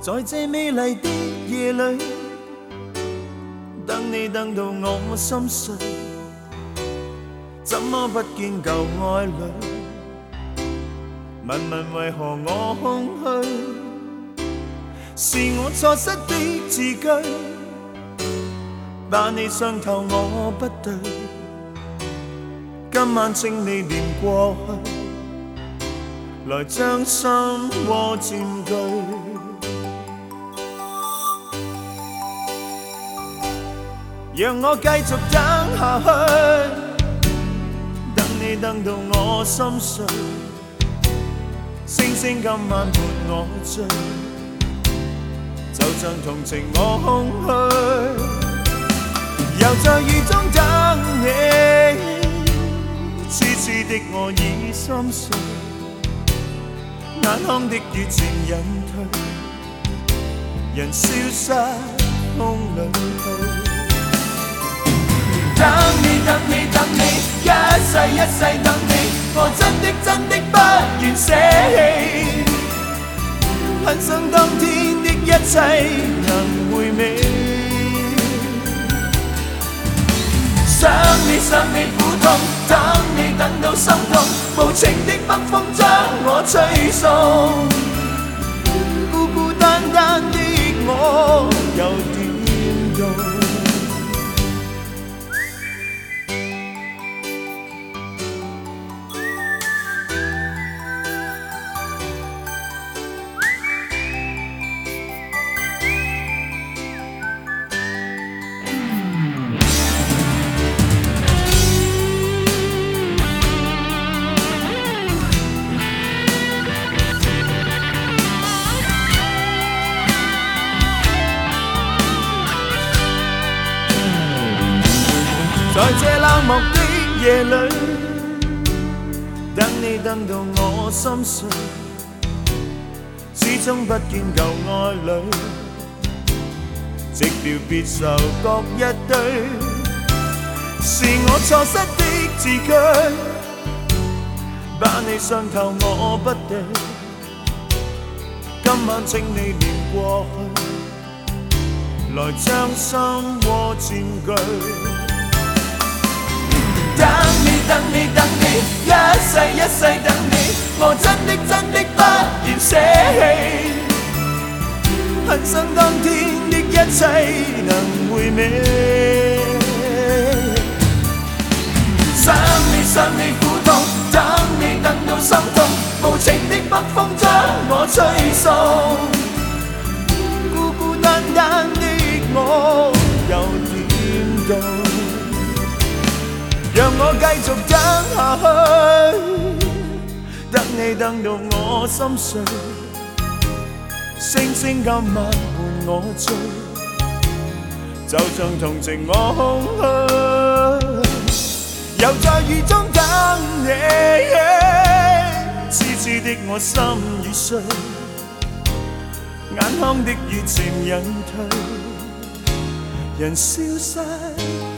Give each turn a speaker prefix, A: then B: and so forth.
A: 在这美丽的夜里，等你等到我心碎，怎么不见旧爱侣？问问为何我空虚？是我错失的字句，把你伤透我不对。今晚请你念过去，来将心窝佔據。讓我繼續等下去，等你等到我心碎，星星今晚伴我醉，就像同情我空虛，又在雨中等你，痴痴的我已心碎，眼眶的雨漸隱退，人消失風裏去。等你等你等你，一世一世等你，我真的不願捨棄，很想當天的一切能回味。想你苦痛，等你等到心痛，無情的北風將我吹送，孤孤單單的我又點用？在這冷漠的夜裏，等你等到我心碎，始終不見舊愛侶，寂寥別愁各一堆，是我錯失的字句，把你傷透我不對，今晚請你念過去，來將心窩佔據。等你等你，一世一世等你，我真的不願捨棄，很想當天的一切能回味。想你苦痛，等你等到心痛，無情的北風將我吹送，孤孤單單的我又點到？讓我繼續等下去，等你等到我心碎，星星今晚伴我醉，就像同情我空虛，又在雨中等你，痴痴的我心已碎，眼眶的雨漸隱退，人消失。